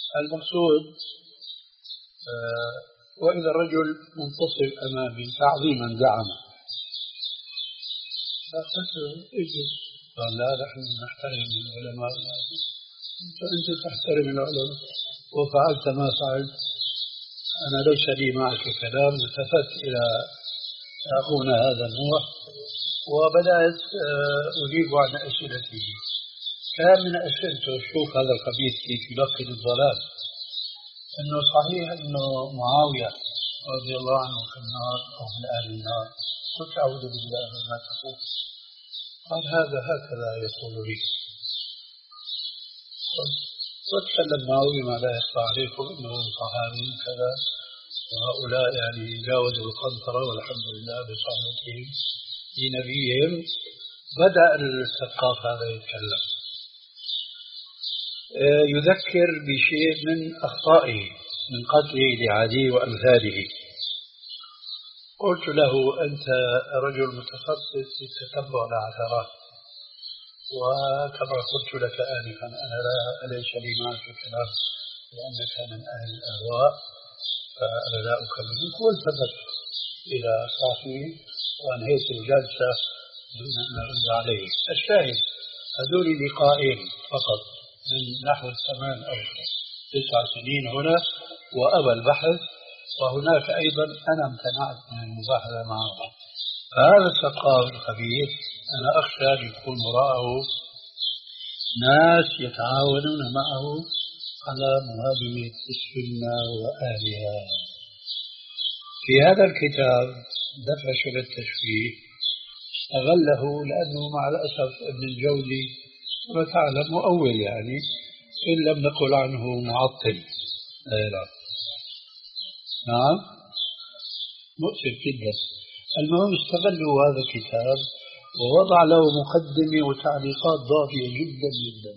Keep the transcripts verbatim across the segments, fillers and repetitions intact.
المقصود آه وإذا الرجل منتصب أمامي تعظيما زعم فقلت اجلس، قال لا نحن نحترم العلماء. أنت تحترم العلماء وفعلت ما فعلت، أنا ليس لي معك كلام. التفت إلى أخونا هذا النوع وبدأت أجيب عن أسئلته. كان من أسئلته شوف هذا الخبيث كيف يلقن الضلال، أنه صحيح أنه معاوية رضي الله عنه في النار أو من أهل النار، قلت أعوذ بالله مما تقول. قال هذا هكذا يقول لي. وتكلم معه بما لا يخفى عليكم انه صحابي كذا، وهؤلاء يعني جاوزوا القنطرة والحمد لله بصحبتهم لنبيهم. بدأ الثقاف هذا يتكلم، يذكر بشيء من أخطائه من قتله لعدي وأمثاله. قلت له أنت رجل متخصص في تتبع العثرات، وكما قلت لك آنفا أنا لا ليس لي معك كلام لأنك من أهل الأهواء، فأنا لا أكلمك. والتفت إلى صاحبي وأنهيت الجلسة دون أن أرد عليه. الشاهد هذول لقاءين فقط من نحو ثمان أو تسع سنين هنا، وأبى البحث، وهناك أيضا أنا امتنعت من المباحثة معه. فهذا الثقاف الخبيث أنا أخشى أن يكون وراءه ناس يتعاونون معه على مهاجمة السنة وأهلها. في هذا الكتاب دفع شبه التشويه استغله، لأنه مع الأسف ابن الجوزي كما تعلم مؤول، يعني إن لم نقل عنه معطل. لا. نعم مؤسف جدا. المهم استغلوا هذا الكتاب ووضع له مقدمة وتعليقات ضافية جدا جدا.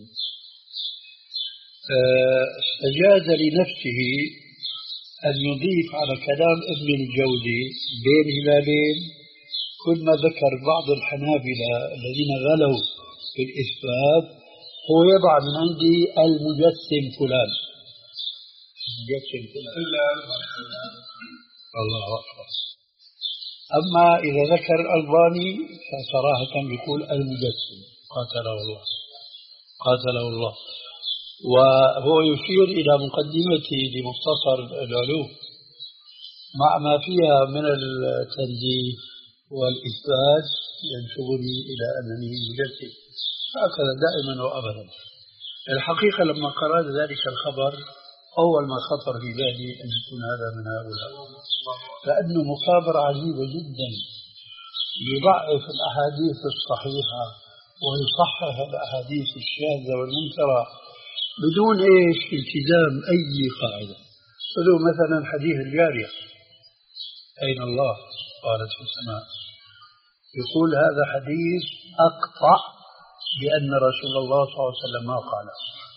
استجاز لنفسه أن يضيف على كلام ابن الجوزي بين هلالين كل ما ذكر بعض الحنابلة الذين غلوا في الإثبات هو يضع من عندي المجسم فلان. المجسم فلان الله أكبر. أما إذا ذكر الألباني فصراحة بيقول المجسم قاتله الله قاتله الله. وهو يشير إلى مقدمته لمختصر العلوم مع ما فيها من التنزيه والإثبات ينسبني إلى أنني مجسم. هكذا دائما وأبدا. الحقيقة لما قرأت ذلك الخبر أول ما خطر في بالي أن يكون هذا من هؤلاء، لأنه مخابرة عجيبة جدا، يضعف الأحاديث الصحيحة ويصحح الأحاديث الشاذة والمنكرة بدون إيش التزام أي قاعدة. خذوا مثلا حديث الجارية أين الله؟ قالت في السماء. يقول هذا حديث أقطع بأن رسول الله صلى الله عليه وسلم ما قاله.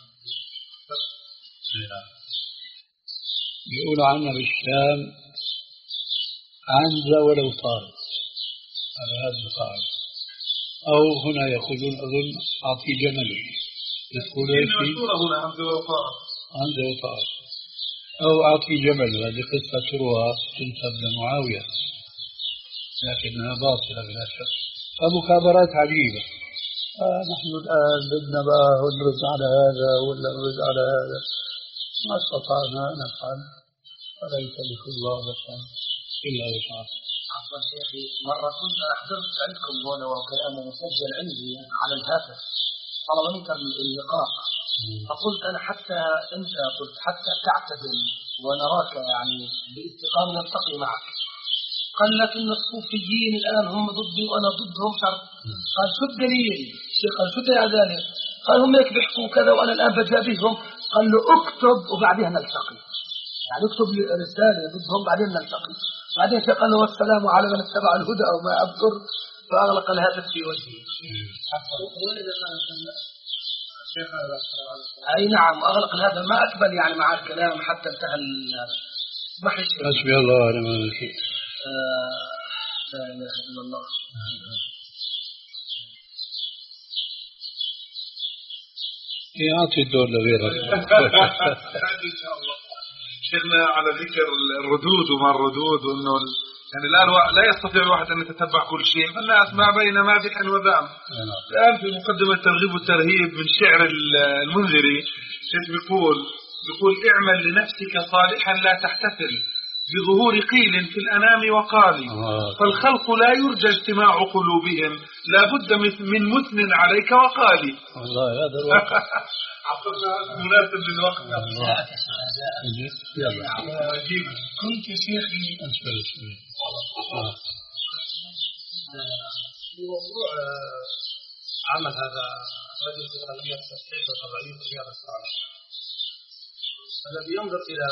يقول عنا بالشام عنزة ولو طارت، على هذا القاعدة. أو هنا يقولون أظن أعطي جمله، يقول ايش هنا عنزة وطارت، أو أعطي جمل. هذه قصة تروى تنسب لمعاوية لكنها باطلة بلا شك. فمخابرات عجيبة. آه نحن الآن بدنا بقى نرد على هذا ولا نرد على هذا، ما استطعنا نفعل، ولا يكلف الله نفسا إلا وسعها. عفوا شيخي، مرة كنت حضرت عندكم هنا وكلامه مسجل عندي على الهاتف طلب منك اللقاء، فقلت أنا حتى أنت قلت حتى تعتدل ونراك يعني باستقامة نلتقي معك. قال لكن الصوفيين الآن هم ضدي وأنا ضدهم شرط. قال شو الدليل؟ قال شو دليل على ذلك؟ قال هم هيك بيحكوا كذا وأنا الآن بجابههم. قال له اكتب وبعدها نلتقي، يعني اكتب لي رسالة ضدهم بعدين نلتقي. بعدين قال له والسلام على من اتبع الهدى أو ما أذكر، فأغلق الهاتف في وجهي. أي نعم أغلق الهاتف، ما أقبل يعني مع الكلام حتى انتهى ما حيش. حسبي الله ونعم الوكيل. لا إله إلا الله. يعطي الدور لغيرك. إن شاء الله. شيخنا على ذكر الردود وما الردود وإنه يعني الآن لا يستطيع الواحد أن يتتبع كل شيء، فالناس ما بين مادح وذم. الآن في مقدمة الترغيب والترهيب من شعر المنذري شيخ بيقول بيقول اعمل لنفسك صالحا لا تحتفل بظهور قيل في الأنام وقال، فالخلق لا يرجى اجتماع قلوبهم، لا بد من مثن عليك وقالي. والله هذا الوقت مناسب للوقت. كنت شيخي في موضوع عمل هذا رجل في قضية تصحيح وتضعيف رياض الصالحين، الذي ينظر إلى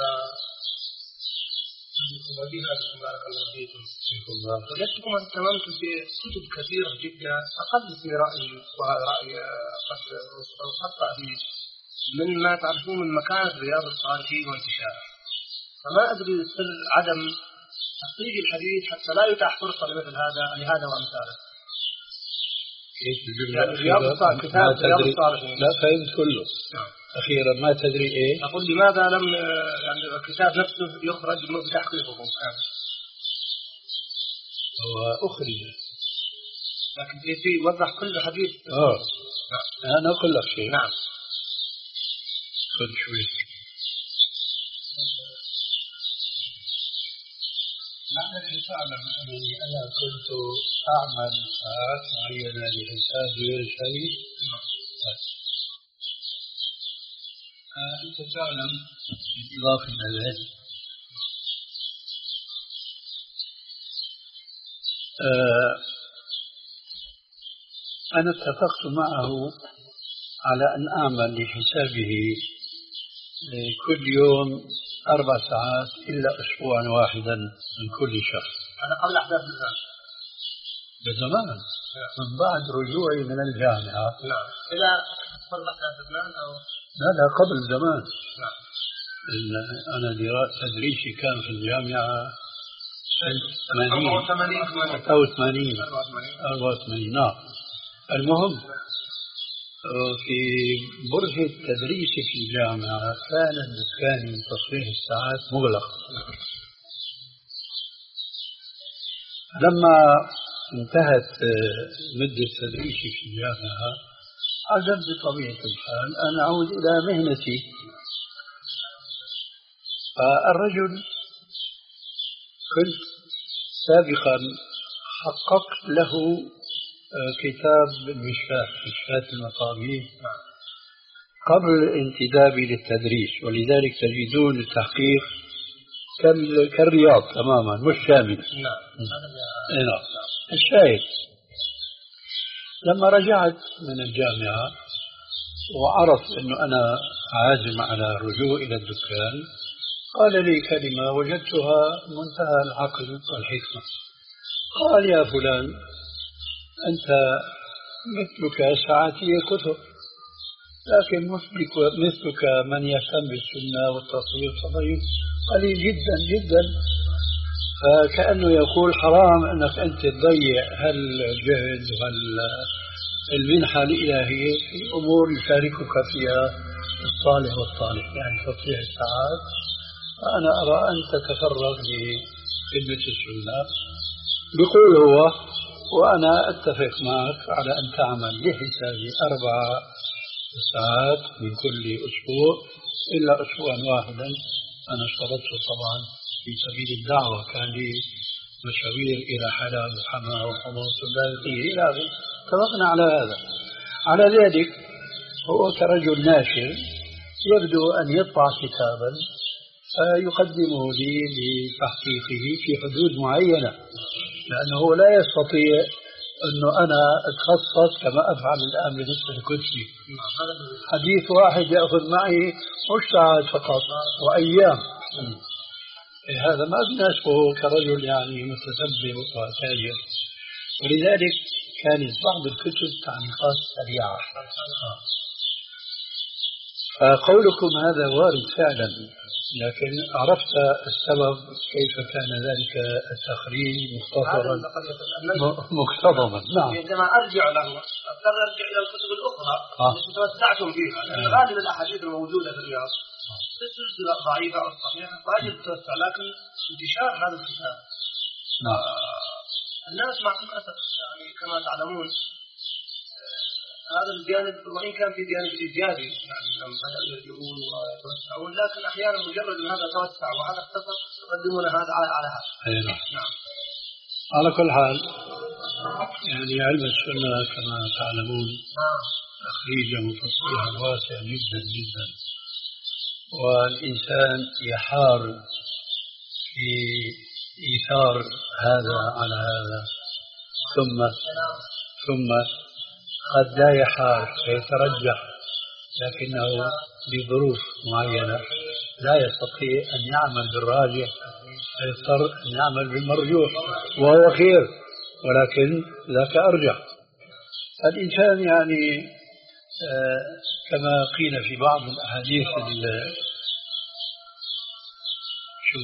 وجهاتكم بارك الله فيكم. وجدتكم اهتممتم بكتب كثيرة جدا أقل في رأيي، وهذا رأي قد خطأ فيه، من ما تعرفون من مكانة رياض الصالحين وانتشاره، فما أدري سر عدم تخريج الحديث حتى لا يتاح فرصة لمثل هذا لهذا وأمثاله. يعني رياض الصالحين كتاب رياض الصالحين لا فهمت كله. أخيرا ما تدري إيه؟ أقول لماذا لم يعني الكتاب نفسه يخرج بتحقيقه؟ هو أخرج لكن في في وضح كل حديث. آه أنا أقول لك شيء. نعم. خذ شوي. لعلك تعلم أنني أنا كنت أعمل ساعات معينة لحساب غير شيء. أنت تعلم بالإضافة إلى ذلك أنا اتفقت معه على أن أعمل لحسابه كل يوم أربع ساعات إلا أسبوعا واحدا من كل شهر. هذا قبل أحداث الزمان. بزمان من بعد رجوعي من الجامعة. نعم. إلى قبل أحداث الزمان أو لا لا قبل زمان. نعم. أنا تدريسي كان في الجامعة ستة وثمانين أربعة وثمانين. نعم. المهم في برهة تدريسي في الجامعة كان الدكان من تصحيح الساعات مغلق. لما انتهت مدة تدريسي في الجامعة عزمت بطبيعة الحال أن أعود إلى مهنتي. فالرجل كنت سابقا حققت له كتاب المشفاة مشفاة المصابيح قبل انتدابي للتدريس، ولذلك تجدون التحقيق كالرياض تماما مش شامل. نعم. الشاهد لما رجعت من الجامعة وعرف أنه أنا عازم على الرجوع إلى الدكان قال لي كلمة وجدتها منتهى العقل والحكمة. قال يا فلان أنت مثلك ساعاتي كتب، لكن مثلك, مثلك من يهتم بالسنة والتصحيح والتضعيف قليل جدا جدا. فكأنه يقول حرام أنك أنت تضيع هالجهد والمنحة الإلهية في أمور يشاركك فيها الصالح والصالح، يعني تصحيح الساعات. فأنا أرى أن تتفرغ لخدمة السنة بقول هو، وأنا أتفق معك على أن تعمل لحسابي أربع ساعات من كل أسبوع إلا أسبوعا واحدا. أنا اشترطت طبعا في سبيل الدعوة، كان لي مشاوير إلى حلب وحماة وحمص وباقيه إلى آخره. اتفقنا على هذا. على ذلك هو كرجل ناشر يبدو أن يطبع كتابا فيقدمه لي لتحقيقه في حدود معينة، لأنه لا يستطيع أنه أنا أتخصص كما أفعل الآن بالنسبة لكتبي. حديث واحد يأخذ معي مش ساعات فقط وأيام. هذا ما بيناسبه كرجل يعني متسبب وتاجر. ولذلك كانت بعض الكتب تعليقات سريعة. فقولكم هذا وارد فعلا، لكن عرفت السبب كيف كان ذلك التخريج مختصرا مقتضبا. نعم. عندما ارجع له اضطر ارجع الى الكتب الاخرى آه. التي توسعتم فيها لان آه. غالب الاحاديث الموجوده في الرياض تسلسل ضعيفه او صحيحه فاجد توسع لكن انتشار هذا الكتاب نعم. آه الناس مع الاسف يعني كما تعلمون هذا الجانب وإن كان في جانب إيجابي يعني لما بدأوا يرجعون ويتوسعون لكن أحيانا مجرد أن هذا توسع وهذا اختصر يقدمون هذا على على هذا. أي نعم. نعم. على كل حال يعني علم السنة كما تعلمون تخريجه وتصحيحه واسع جدا جدا والإنسان يحار في إيثار هذا على هذا ثم ثم قد لا يحار فيترجح لكنه بظروف معينة لا يستطيع أن يعمل بالراجح فيضطر أن يعمل بالمرجوح وهو خير ولكن ذاك أرجح. الإنسان يعني آه كما قيل في بعض الأحاديث شو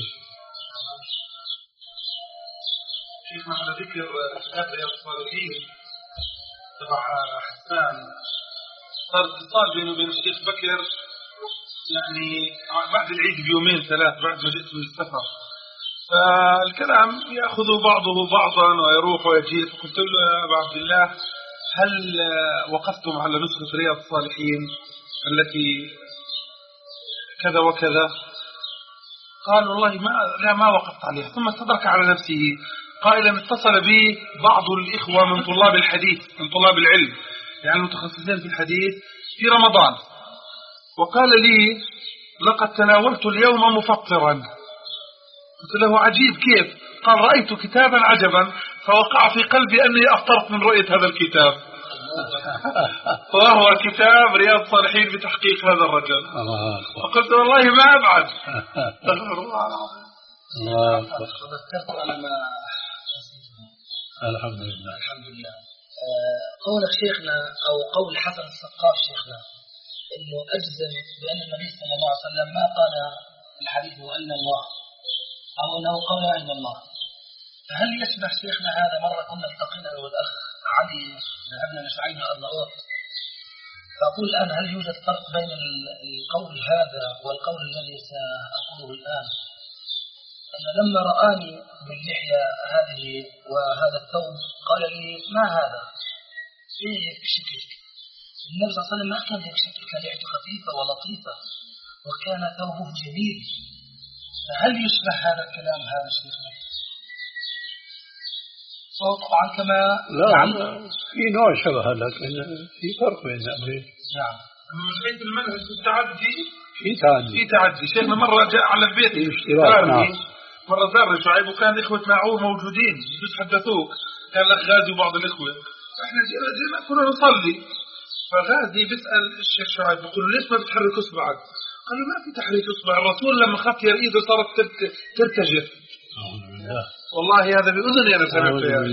شيخ على ذكر كتاب رياض الصالحين تبع حسان صار اتصال بينه وبين الشيخ بكر يعني بعد العيد بيومين ثلاث بعد ما جئت من السفر فالكلام يأخذ بعضه بعضا ويروح ويجيء فقلت له يا أبا عبد الله هل وقفتم على نسخة رياض الصالحين التي كذا وكذا قال والله ما لا ما وقفت عليها ثم استدرك على نفسه قائلا اتصل بي بعض الإخوة من طلاب الحديث من طلاب العلم يعني المتخصصين في الحديث في رمضان وقال لي لقد تناولت اليوم مفطرا قلت له عجيب كيف قال رأيت كتابا عجبا فوقع في قلبي أني أفطرت من رؤية هذا الكتاب وهو كتاب رياض الصالحين بتحقيق هذا الرجل فقلت والله ما أبعد الله تذكرت أنا ما الحمد لله الحمد لله قولك شيخنا أو قول حسن السقاف شيخنا إنه أجزم بأن النبي صلى الله عليه وسلم ما قال الحديث وأن الله أو أنه قال أين الله فهل يشبه شيخنا هذا مرة كنا التقينا والأخ علي ذهبنا نسعينا النواط فأقول الآن هل يوجد فرق بين القول هذا والقول الذي سأقوله الآن أن لما رآني باللحية هذه وهذا الثوب قال لي ما هذا إيه هيك شكلك النبي صلى الله عليه وسلم ما كان هيك شكل كان لحيته خفيفة ولطيفة وكان ثوبه جميل فهل يشبه هذا الكلام هذا شيخنا طبعا كما لا نعم. في نوع شبه لكن في فرق بين الأمرين نعم من حيث المنهج التعدي في تعدي في تعدي شيخنا مرة جاء على البيت نعم. مرة زار شعيب وكان إخوة معور موجودين يتحدثوك كان الأخ غازي وبعض الإخوة إحنا جينا كنا نصلي فغازي بيسأل الشيخ شعيب بيقول ليش ما بتحرك إصبعك قال له ما في تحريك إصبع الرسول لما خطير إيده صارت ترتجف والله هذا بأذني أنا سمعته يعني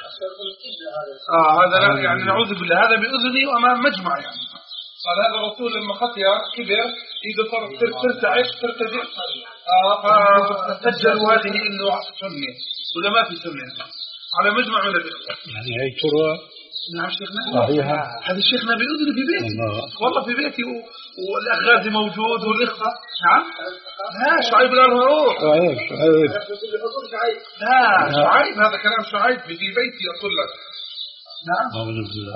آه هذا لا يعني نعوذ بالله هذا بأذني وأمام مجمع يعني قال هذا الرسول لما خطير كبر إيده صارت ترتعش ترتجف آه فسجلوا هذه إنه سنة ولا ما في سنة على مجمع من الإخوة يعني هي تروى نعم شيخنا صحيحة هذا شيخنا بأذني في بيتي والله في بيتي و... والأخ غازي موجود والإخوة نعم لا شعيب لا روح شعيب شعيب لا شعيب هذا كلام شعيب في بيتي يقول لك نعم أعوذ بالله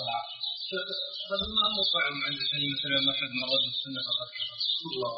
ما مطعم عند كلمة الإمام أحمد من رد السنة فقط الله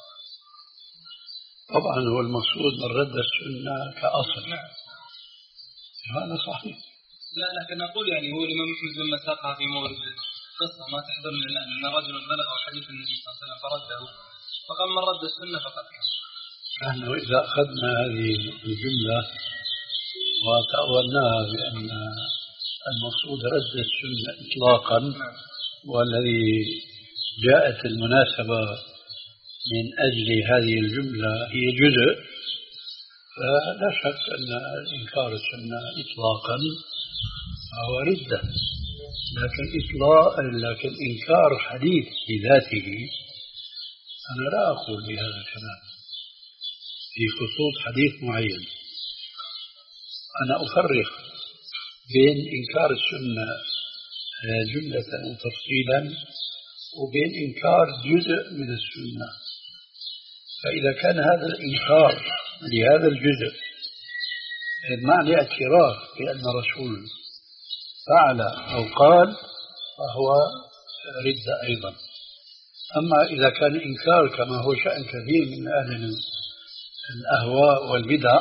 طبعا هو المقصود من رد السنة كأصل نعم هذا صحيح لا لكن أقول يعني هو الإمام أحمد لما ساقها في مورد قصة ما تحضرني الآن أن رجل بلغ حديث النبي صلى الله عليه وسلم فرده فقال من رد السنة فقط نحن إذا أخذنا هذه الجملة وتأولناها بأن المقصود رد السنة إطلاقا والذي جاءت المناسبة من أجل هذه الجملة هي جزء فلا شك أن إنكار السنة إطلاقا هو ردة لكن إطلاق لكن إنكار حديث بذاته أنا لا أقول بهذا الكلام في خصوص حديث معين. أنا أفرق بين إنكار السنة جملة وتفصيلا وبين إنكار جزء من السنة. فإذا كان هذا الإنكار لهذا الجزء بمعنى اعتراف بأن الرسول فعل أو قال فهو ردة أيضا. أما إذا كان إنكار كما هو شأن كثير من أهل الأهواء والبدع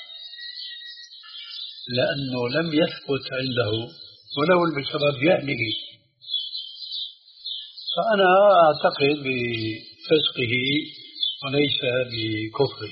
لأنه لم يثبت عنده ولو بسبب جهله، فأنا أعتقد بفسقه وليس بكفره.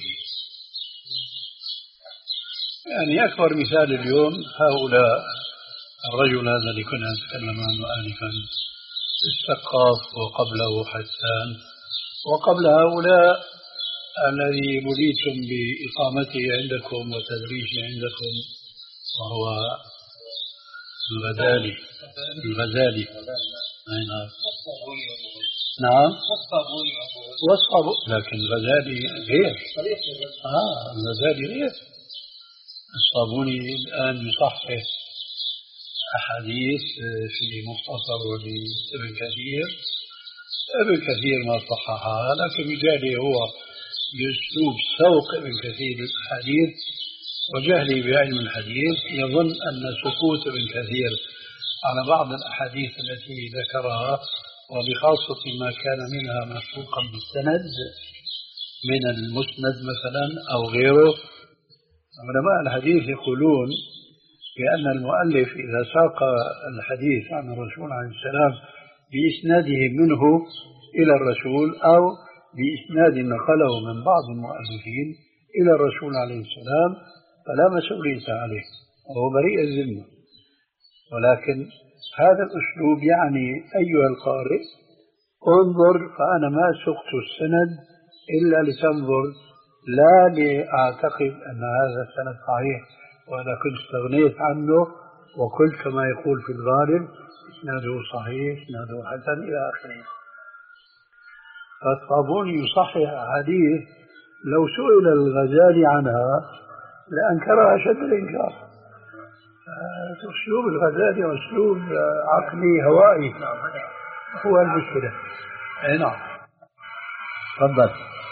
يعني أكبر مثال اليوم هؤلاء الرجل هذا اللي كنا نتكلم عنه آنفا السقاف وقبله حسان وقبل هؤلاء الذي بليتم بإقامته عندكم وتدريسه عندكم وهو الغزالي الغزالي نعم نعم والصابوني، لكن الغزالي غير. آه الغزالي غير. الصابوني الآن يصحح أحاديث في مختصر لابن كثير. ابن كثير ما صححها، لكن بجهله هو بأسلوب سوق ابن كثير الحديث وجهله بعلم الحديث يظن أن سكوت ابن كثير على بعض الأحاديث التي ذكرها وبخاصة ما كان منها مسبوقا بالسند من المسند مثلا أو غيره. علماء الحديث يقولون بأن المؤلف إذا ساق الحديث عن الرسول عليه السلام بإسناده منه إلى الرسول أو بإسناد نقله من بعض المؤلفين إلى الرسول عليه السلام فلا مسؤولية عليه وهو بريء الذمة. ولكن هذا الأسلوب يعني أيها القارئ انظر، فأنا ما سقت السند إلا لتنظر لا لأعتقد أن هذا السند صحيح وأنا كنت استغنيت عنه وقلت كما يقول في الغالب إسناده صحيح إسناده حسن إلى آخره. فالصابوني يصحح حديث لو سئل الغزالي عنها لأنكرها أشد الإنكار. أسلوب الغزالي أسلوب عقلي هوائي هو المشكلة. أي نعم تفضل.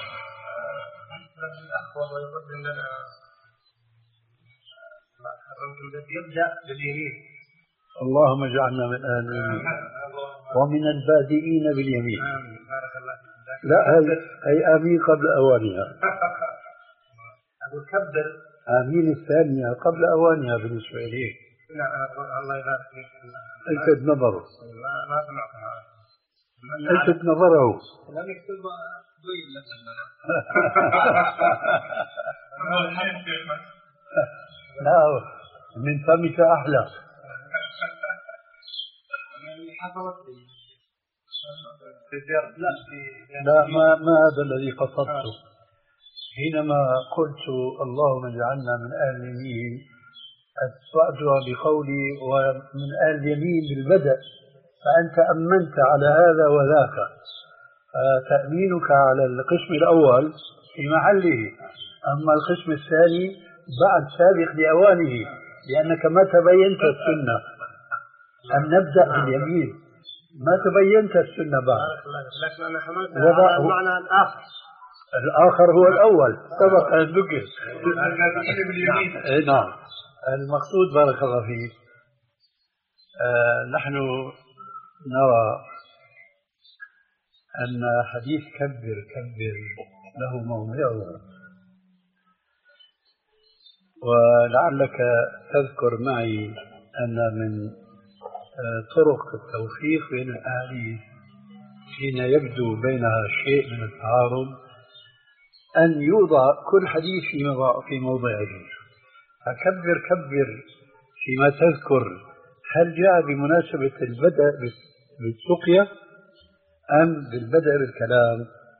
يبدأ باليمين. اللهم اجعلنا من أهل اليمين ومن البادئين باليمين. لا هي هي آمين قبل أوانها. أقول كبر آمين الثانية قبل أوانها بالنسبة إليه. لا الله يبارك فيك. ألفت نظره. ما سمعتها. ألفت نظره. لم يكتب ضيل لنا. لا من فمك أحلى. لا ما ما هذا الذي قصدته حينما قلت اللهم اجعلنا من أهل اليمين أتبعتها بقولي ومن أهل اليمين بالبدء، فأنت أمنت على هذا وذاك، فتأمينك على القسم الأول في محله، أما القسم الثاني بعد سابق لأوانه، لأنك ما تبينت السنة أن نبدأ باليمين، ما تبينت السنة بعد. لكن أنا حملت على المعنى الآخر. الآخر هو الأول سبق أن ذكر. نعم المقصود بارك الله فيك آه نحن نرى أن حديث كبر كبر له موضعه، ولعلك تذكر معي أن من طرق التوفيق بين الأحاديث حين يبدو بينها شيء من التعارض أن يوضع كل حديث في موضعه. فكبر كبر فيما تذكر هل جاء بمناسبة البدء بالسقيا أم بالبدء بالكلام؟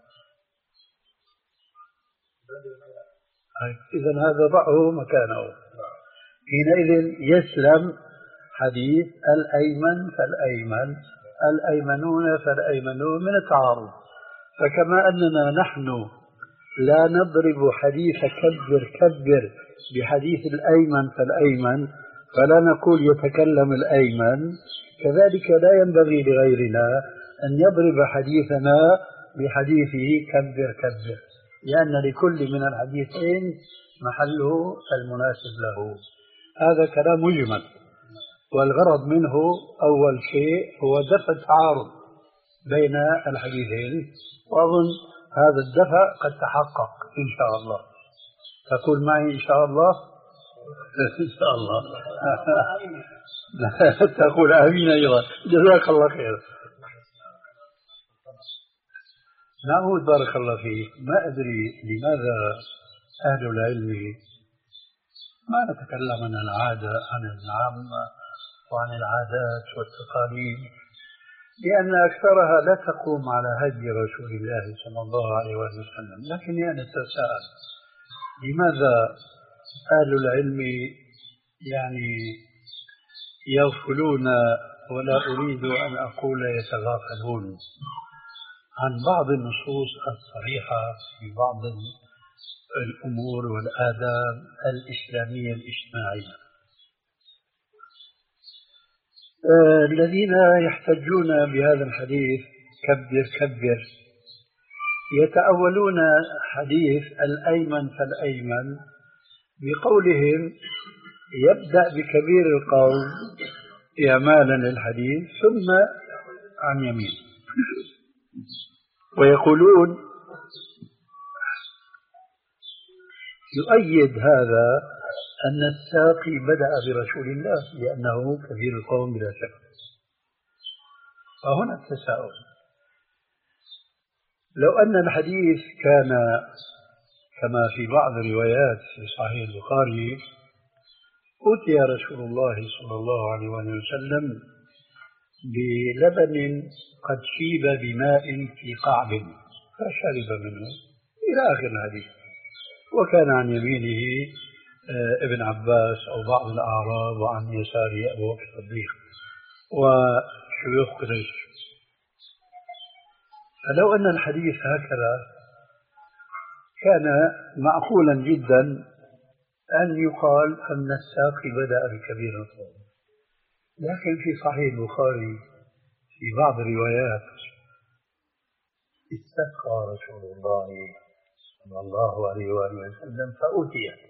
إذن هذا ضعه مكانه، حينئذ يسلم حديث الأيمن فالأيمن الأيمنون فالأيمنون من التعارض. فكما أننا نحن لا نضرب حديث كبر كبر بحديث الأيمن فالأيمن، فلا نقول يتكلم الأيمن، كذلك لا ينبغي لغيرنا أن يضرب حديثنا بحديثه كبر كبر، لأن لكل من الحديثين محله المناسب له. هذا كلام مجمل، والغرض منه أول شيء هو دفع التعارض بين الحديثين، وأظن هذا الدفع قد تحقق إن شاء الله. تقول معي إن شاء الله؟ إن شاء الله. تقول آمين أيضا. جزاك الله خير. نعود بارك الله فيك. ما أدري لماذا أهل العلم ما نتكلم عن العادة، عن العامة وعن العادات والتقاليد، لأن أكثرها لا تقوم على هدي رسول الله صلى الله عليه وسلم. لكني أنا أتساءل لماذا أهل العلم يعني يغفلون، ولا أريد أن أقول يتغافلون، عن بعض النصوص الصريحة في بعض الأمور والآداب الإسلامية الاجتماعية. آه الذين يحتجون بهذا الحديث كبر كبر يتأولون حديث الأيمن فالأيمن بقولهم يبدأ بكبير القوم إعمالا للحديث ثم عن يمين، ويقولون يؤيد هذا أن الساقي بدأ برسول الله لأنه كبير القوم بلا شك. فهنا التساؤل، لو أن الحديث كان كما في بعض الروايات في صحيح البخاري أتي رسول الله صلى الله عليه وسلم بلبن قد شيب بماء في قعب فشرب منه إلى آخر الحديث، وكان عن يمينه ابن عباس أو بعض الأعراب وعن يساره أبو بكر الصديق وشيوخ قريش. فلو أن الحديث هكذا كان معقولا جدا أن يقال أن الساقي بدأ بكبير القوم، لكن في صحيح البخاري في بعض الروايات استسقى رسول الله صلى الله عليه وآله وسلم فأتي.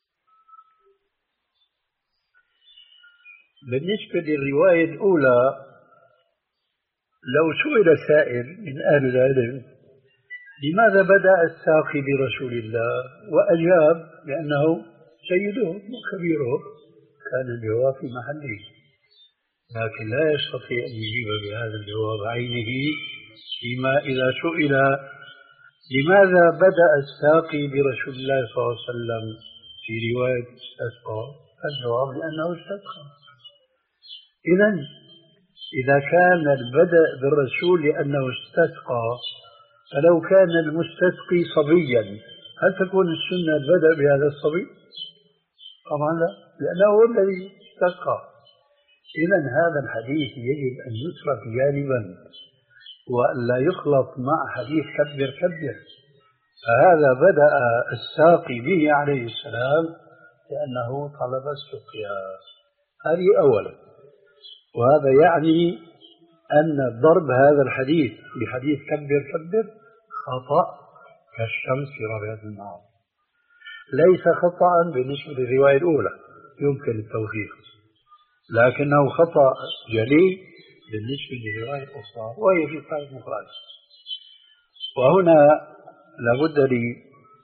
بالنسبة للرواية الأولى لو سئل سائل من أهل العلم لماذا بدأ الساقي برسول الله وأجاب لأنه سيدهم وكبيرهم، كان الجواب في محله، لكن لا يستطيع أن يجيب بهذا الجواب عينه فيما إذا سئل لماذا بدأ الساقي برسول الله صلى الله عليه وسلم في رواية استسقى، الجواب لأنه استسقى. إذن إذا كان البدء بالرسول لأنه استسقى، فلو كان المستسقي صبيا هل تكون السنة البدء بهذا الصبي؟ طبعا لا، لأنه هو الذي استسقى. إذن هذا الحديث يجب أن يترك جانبا ولا يخلط مع حديث كبر كبر. فهذا بدأ الساقي به عليه السلام لأنه طلب السقيا، هذه أولا. وهذا يعني أن ضرب هذا الحديث بحديث كبر كبر خطأ كالشمس في ربيعة النهار، ليس خطأ بالنسبة للرواية الأولى يمكن التوفيق، لكنه خطأ جلي بالنسبة للرواية الأخرى وهي في صحيح البخاري. وهنا لابد لي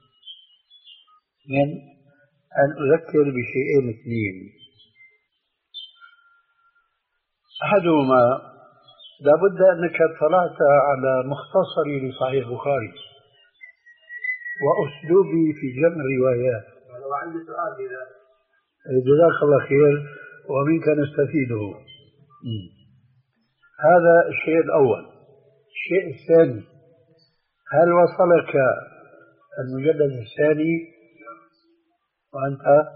من أن أذكر بشيئين اثنين. أحدهما لابد أنك اطلعت على مختصري لصحيح البخاري وأسلوبي في جمع الروايات. ولو عندي سؤال إذا جزاك الله خير ومنك نستفيده. هذا الشيء الأول. الشيء الثاني، هل وصلك المجلد الثاني وأنت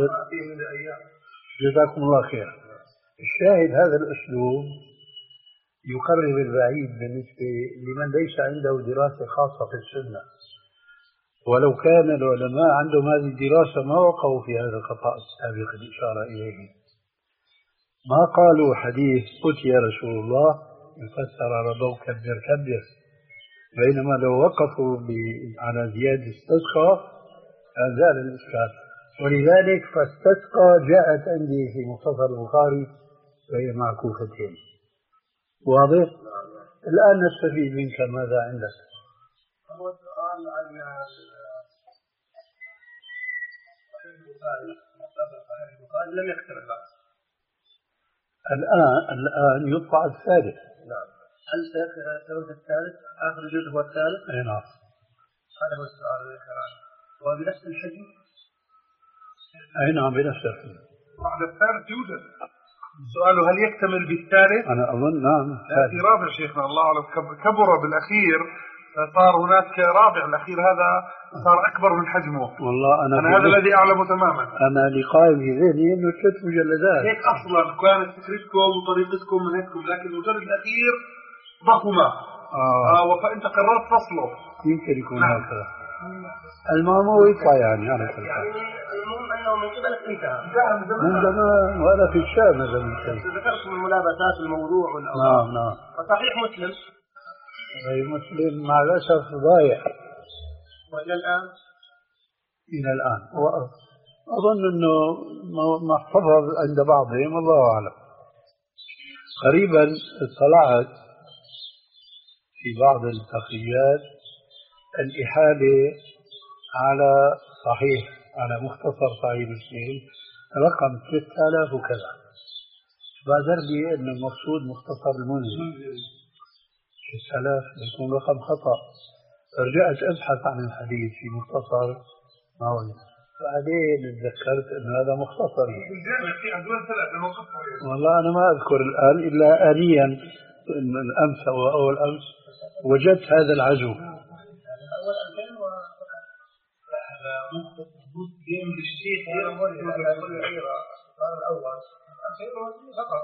جزاكم الله خير؟ الشاهد هذا الأسلوب يقرب البعيد بالنسبة لمن ليس عنده دراسة خاصة في السنة. ولو كان العلماء عندهم هذه الدراسة ما وقعوا في هذا الخطأ السابق الإشارة إليه. ما قالوا حديث أتي رسول الله يفسر على ضوء كبر كبر، بينما لو وقفوا على زيادة استسقى زال الإشكال. ولذلك فاستسقى جاءت عندي في مختصر البخاري وهي معكوفتين. واضح؟ الآن نستفيد منك ماذا عندك؟ هو السؤال عن صحيح البخاري، صحيح البخاري لم يكتمل بعد. الآن الآن يطبع الثالث. نعم. هل سيكون الثالث آخر جزء هو الثالث؟ أي نعم. هذا هو السؤال الكلام. وبنفس الحجم؟ أي نعم بنفس الحجم. بعد الثالث يوجد. سؤاله هل يكتمل بالثالث؟ أنا أظن نعم. في رابع شيخنا الله أعلم كبر بالأخير، صار هناك رابع الأخير هذا صار أكبر من حجمه. والله أنا, أنا هذا الذي أعلمه تماما. أنا لقائي في ذهني إنه ثلاث مجلدات. هيك أصلا كانت فكرتكم وطريقتكم منهجكم، لكن المجلد الأخير ضخمة. آه. آه فأنت قررت فصله. يمكن يكون هكذا. المهم هو يطلع يعني على كل حال. المهم أنه من قبلك انتهى. من زمان وأنا في الشام هذا من شيء. ذكرت من ملابسات الموضوع والأوضاع. نعم نعم. فصحيح مسلم. أي مسلم مع الأسف ضايع. وإلى الآن؟ إلى الآن. أظن أنه محفظ عند بعضهم الله أعلم. قريبا اطلعت في بعض التقريات الإحالة على صحيح على مختصر صحيح مسلم رقم ثلاثة آلاف وكذا، بادر لي أن المقصود مختصر المنذري ستة آلاف يكون رقم خطأ. فرجعت أبحث عن الحديث في مختصر ما هو، بعدين تذكرت أن هذا مختصر. والله أنا ما أذكر الآن إلا آنيا الأمس أو أول أمس وجدت هذا العزو. أول ألفين و لا مختصر جيم بالشيخ أنا أقول لك أقول لك الأول ألفين فقط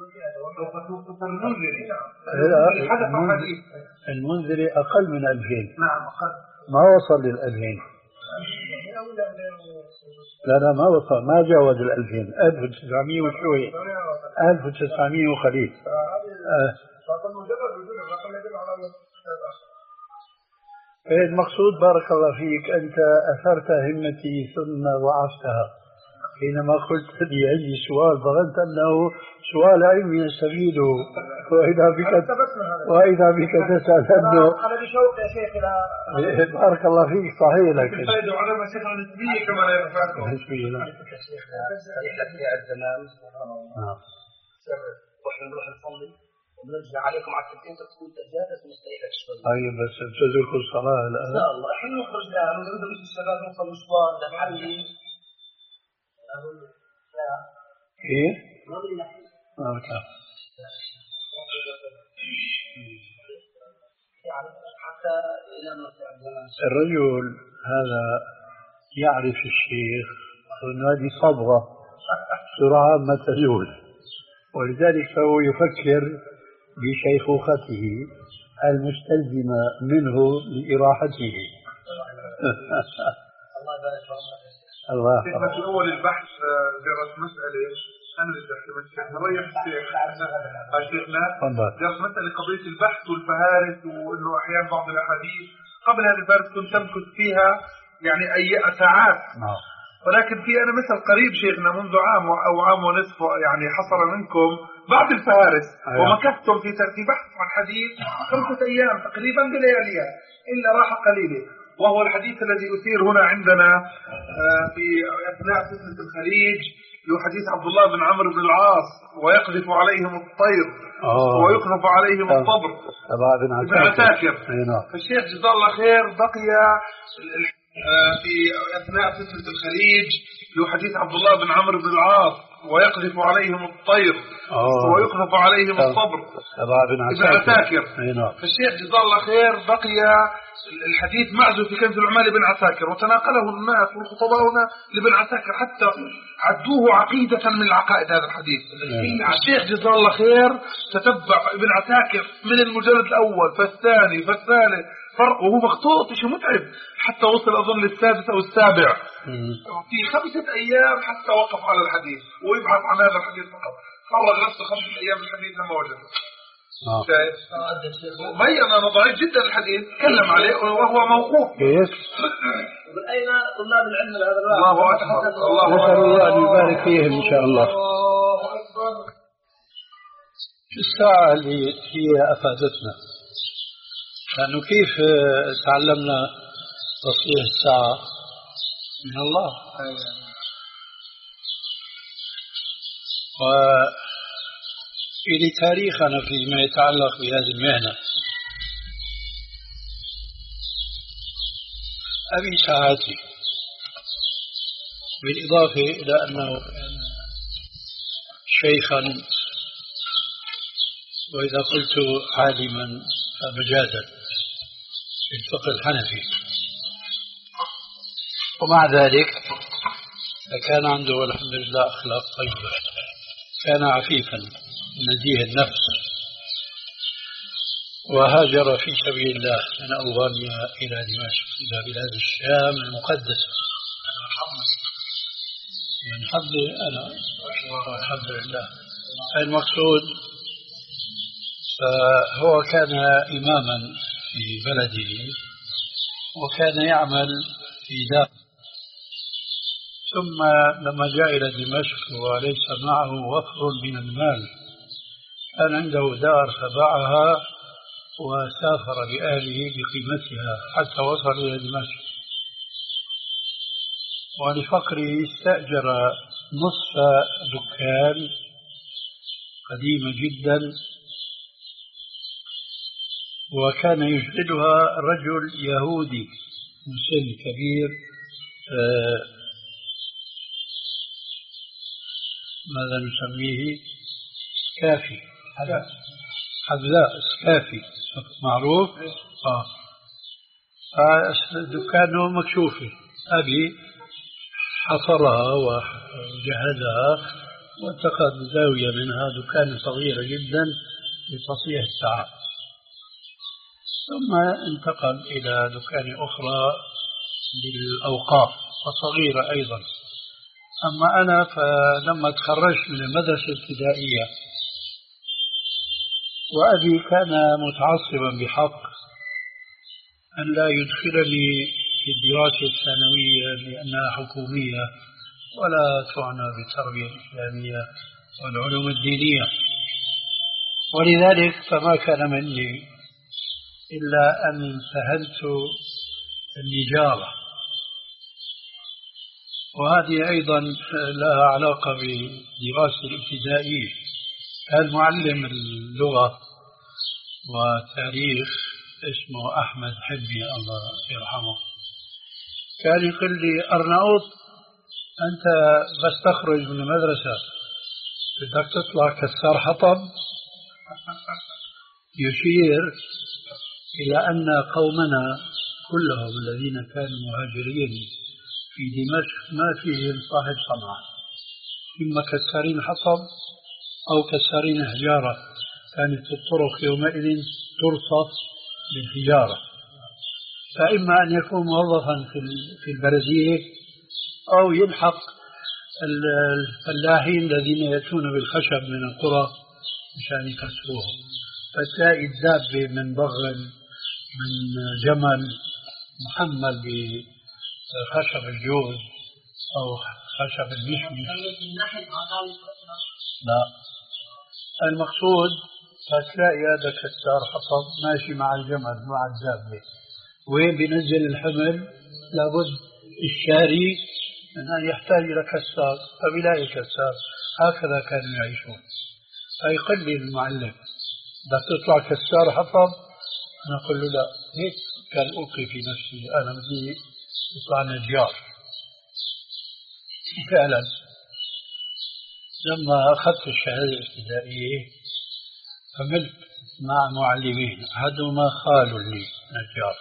المنذري. المنذري أقل من ألفين. نعم أقل. ما وصل للألفين. لا لا ما وصل، ما جاوز الألفين. ألف وتسعمية وشوي، ألف وتسعمية وخليل. المقصود بارك الله فيك أنت أثرت همتي ثم ضعفتها حينما قلت لي عندي سؤال ظننت أنه سؤال علمي يستفيده، وإذا بك وإذا بك تسأل أنه أنا بشوق يا شيخ إلى بارك الله فيك صحيح. لكن الفائدة وعلماء شيخ النسبية كما لا يرفعكم نسبية. نعم الزمان نعم وإحنا نروح نصلي ونرجع عليكم على التلفزيون تكون تجهيزات مستهلك شوي. طيب بس تزوركم الصلاة الآن؟ إن شاء الله إحنا نخرج لها ندرس الشباب نوصل مشوار نحلي. إيه؟ نعم حتى إلى الرجل هذا يعرف الشيخ وأن هذه صبغة سرعة ما تزول، ولذلك فهو يفكر بشيخوخته المستلزمة منه لإراحته. الله يبارك فيك. الله. في أول البحث درس مسألة أنا اللي تحكي الشيخ نريح الشيخ شيخنا درس مسألة قضية البحث والفهارس، وإنه أحيانا بعض الأحاديث قبل هذه الفهارس كنت تمكث فيها يعني أي ساعات، ولكن في أنا مثل قريب شيخنا منذ عام أو عام ونصف يعني حصل منكم بعد الفهارس ومكثتم في في بحث عن حديث خمسة أيام تقريبا بلياليها إلا راحة قليلة، وهو الحديث الذي أثير هنا عندنا في أثناء فتنة الخليج، له حديث عبد الله بن عمرو بن العاص ويقذف عليهم الطير ويقذف عليهم الطبر ابن عساكر. فالشيخ جزاه الله خير بقي في أثناء فتنة الخليج له حديث عبد الله بن عمرو بن العاص ويقذف عليهم الطير ويقذف عليهم الصبر ابن عساكر. فالشيخ جزاه الله خير بقي الحديث معزو في كنز العمال ابن عساكر، وتناقله الناس والخطباء لابن عساكر حتى عدوه عقيدة من العقائد هذا الحديث. الشيخ جزاه الله خير تتبع ابن عساكر من المجلد الأول فالثاني فالثالث فرق، وهو مخطوط شيء متعب حتى وصل أظن للسادس أو السابع في خمسة أيام حتى وقف على الحديث ويبحث عن هذا الحديث فقط. فرغ نفسه خمسة أيام من الحديث لما وجده. بين أنه ضعيف جدا الحديث، تكلم عليه وهو موقوف. من أين طلاب العلم هذا الوقت؟ الله أكبر. الله نسأل الله أن يبارك فيهم إن شاء الله. في الساعة اللي هي أفادتنا، لأنه كيف تعلمنا تصحيح الساعة من الله، وإلى تاريخنا فيما يتعلق بهذه المهنة. أبي ساعاتي، بالإضافة إلى أنه كان شيخا، وإذا قلت عالما فمجازا في الفقه الحنفي، ومع ذلك كان عنده والحمد لله أخلاق طيبة، كان عفيفا نزيه النفس، وهاجر في سبيل الله من ألبانيا إلى دمشق إلى بلاد الشام المقدسة من حظي أنا والحمد لله. المقصود فهو كان إماما في بلده وكان يعمل في دار، ثم لما جاء إلى دمشق وليس معه وفر من المال، كان عنده دار فباعها وسافر بأهله بقيمتها حتى وصل إلى دمشق، ولفقره استأجر نصف دكان قديمة جدا، وكان يشغلها رجل يهودي مسن كبير، آه ماذا نسميه، سكافي، حذاء سكافي معروف. آه. دكانه مكشوفة، أبي حصرها وجهزها واتخذ زاوية منها دكان صغيرة جدا لتصحيح الساعات، ثم انتقل إلى دكان أخرى للأوقاف وصغيرة أيضا. أما أنا فلما تخرجت من المدرسة الابتدائية، وأبي كان متعصبا بحق أن لا يدخلني في الدراسة الثانوية لأنها حكومية ولا تعنى بالتربية الإسلامية والعلوم الدينية، ولذلك فما كان مني إلا أن سهلت النجارة، وهذه أيضا لها علاقة بدراسة الابتدائية. كان معلم اللغة وتاريخ اسمه أحمد حبي الله يرحمه، كان يقول لي أرناؤوط أنت بس تخرج من المدرسة بدك تطلع كسار حطب، يشير إلى أن قومنا كلهم الذين كانوا مهاجرين في دمشق ما فيهم صاحب صنعة، إما كسارين حطب أو كسارين حجارة، كانت الطرق يومئذ ترصف بالحجارة، فإما أن يكون موظفا في البرزية أو يلحق الفلاحين الذين يأتون بالخشب من القرى مشان يكسروه، فتلاقي الدابة من بغل من جمل محمل بخشب الجوز أو خشب المشمش. لا، المقصود فتلاقي هذا كسار حطب ماشي مع الجمل مع الدابة، وين بينزل الحمل لابد الشاري أن يحتاج إلى كسار، فبيلاقي كسار. هكذا كانوا يعيشون. فيقول لي المعلم بدك تطلع كسار حطب؟ أنا أقول له لا، هيك كان ألقي في نفسي أنا بدي أطلع نجار. فعلا لما أخذت الشهادة الابتدائية عملت مع معلمين، أحدهما خال لي نجار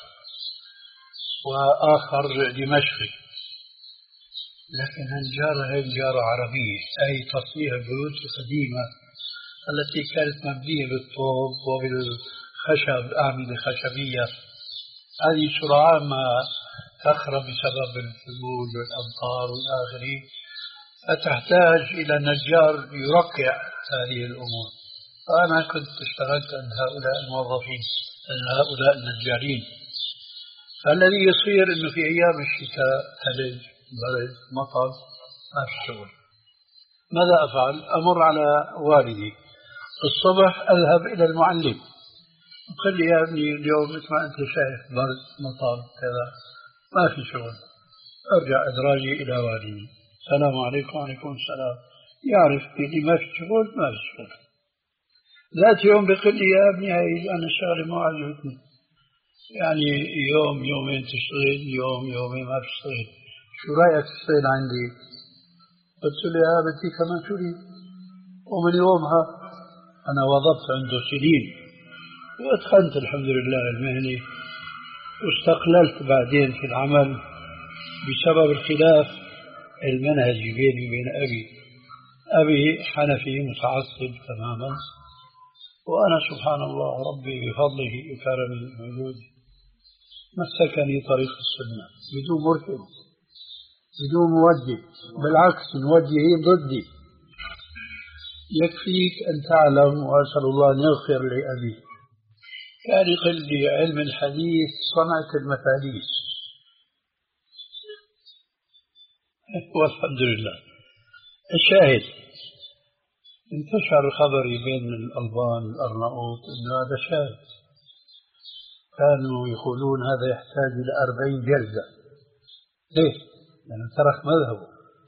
وآخر دمشقي، لكن هالنجارة هي نجارة عربية، أي تصنيع البيوت القديمة التي كانت مبنية بالطوب وبالخشب، أعمدة خشبية. هذه سرعان ما تخرب بسبب الثلوج والأمطار والآخره، فتحتاج إلى نجار يرقع هذه الأمور. فأنا كنت اشتغلت عند هؤلاء الموظفين، عند هؤلاء النجارين. فالذي يصير أنه في أيام الشتاء ثلج برد مطر ما في شغل. ماذا أفعل؟ أمر على والدي الصبح، أذهب إلى المعلم قل لي يا ابني اليوم مثل ما أنت شايف برد مطر كذا ما في شغل. أرجع أدراجي إلى والدي، السلام عليكم. وعليكم السلام. يعرف بني ما في شغل ما في شغل. ذات يوم بقول لي يا ابني هاي أنا الشغلة ما عجبتني، يعني يوم يومين تشتغل، يوم يومين ما تشتغل، شو رأيك تشتغل عندي؟ قلت له يا بنتي كمان تريد. ومن يومها أنا وظفت عنده سنين وأتقنت الحمد لله المهنة، واستقللت بعدين في العمل بسبب الخلاف المنهجي بيني وبين أبي. أبي حنفي متعصب تماما، وأنا سبحان الله ربي بفضله وكرمه وجوده مسكني طريق السنة بدون مرشد بدون موجه، بالعكس موجهين ضدي. يكفيك أن تعلم، وأسأل الله أن يغفر لأبي، كان يقول لي علم الحديث صنعة المفاليس، والحمد لله. الشاهد انتشر خبري بين الألبان الأرناؤوط أنه هذا شاذ، كانوا يقولون هذا يحتاج إلى أربعين جلدة. ليه؟ لأنه ترك مذهبه.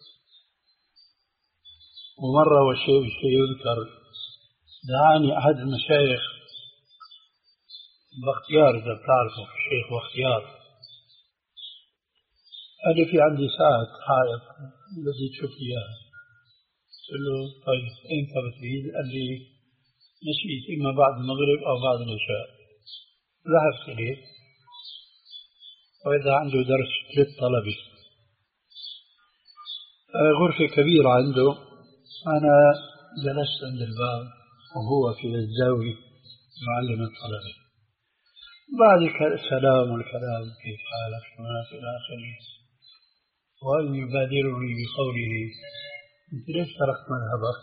ومرة والشيء بالشيء يذكر، دعاني أحد المشايخ باختيار، إذا بتعرفوا الشيخ باختيار، قال لي في عندي ساعة حائط الذي تشوف إياها. قلت له طيب أنت بتريد؟ قال لي نسيت، إما بعد المغرب أو بعد العشاء. ذهبت إليه وإذا عنده درس للطلبة، غرفة كبيرة عنده، أنا جلست عند الباب وهو في الزاوية يعلم الطلبة. بعد السلام والكلام كيف حالك شمالك إلى آخره، وأن يبادرني بقوله أنت ليش تركت مذهبك؟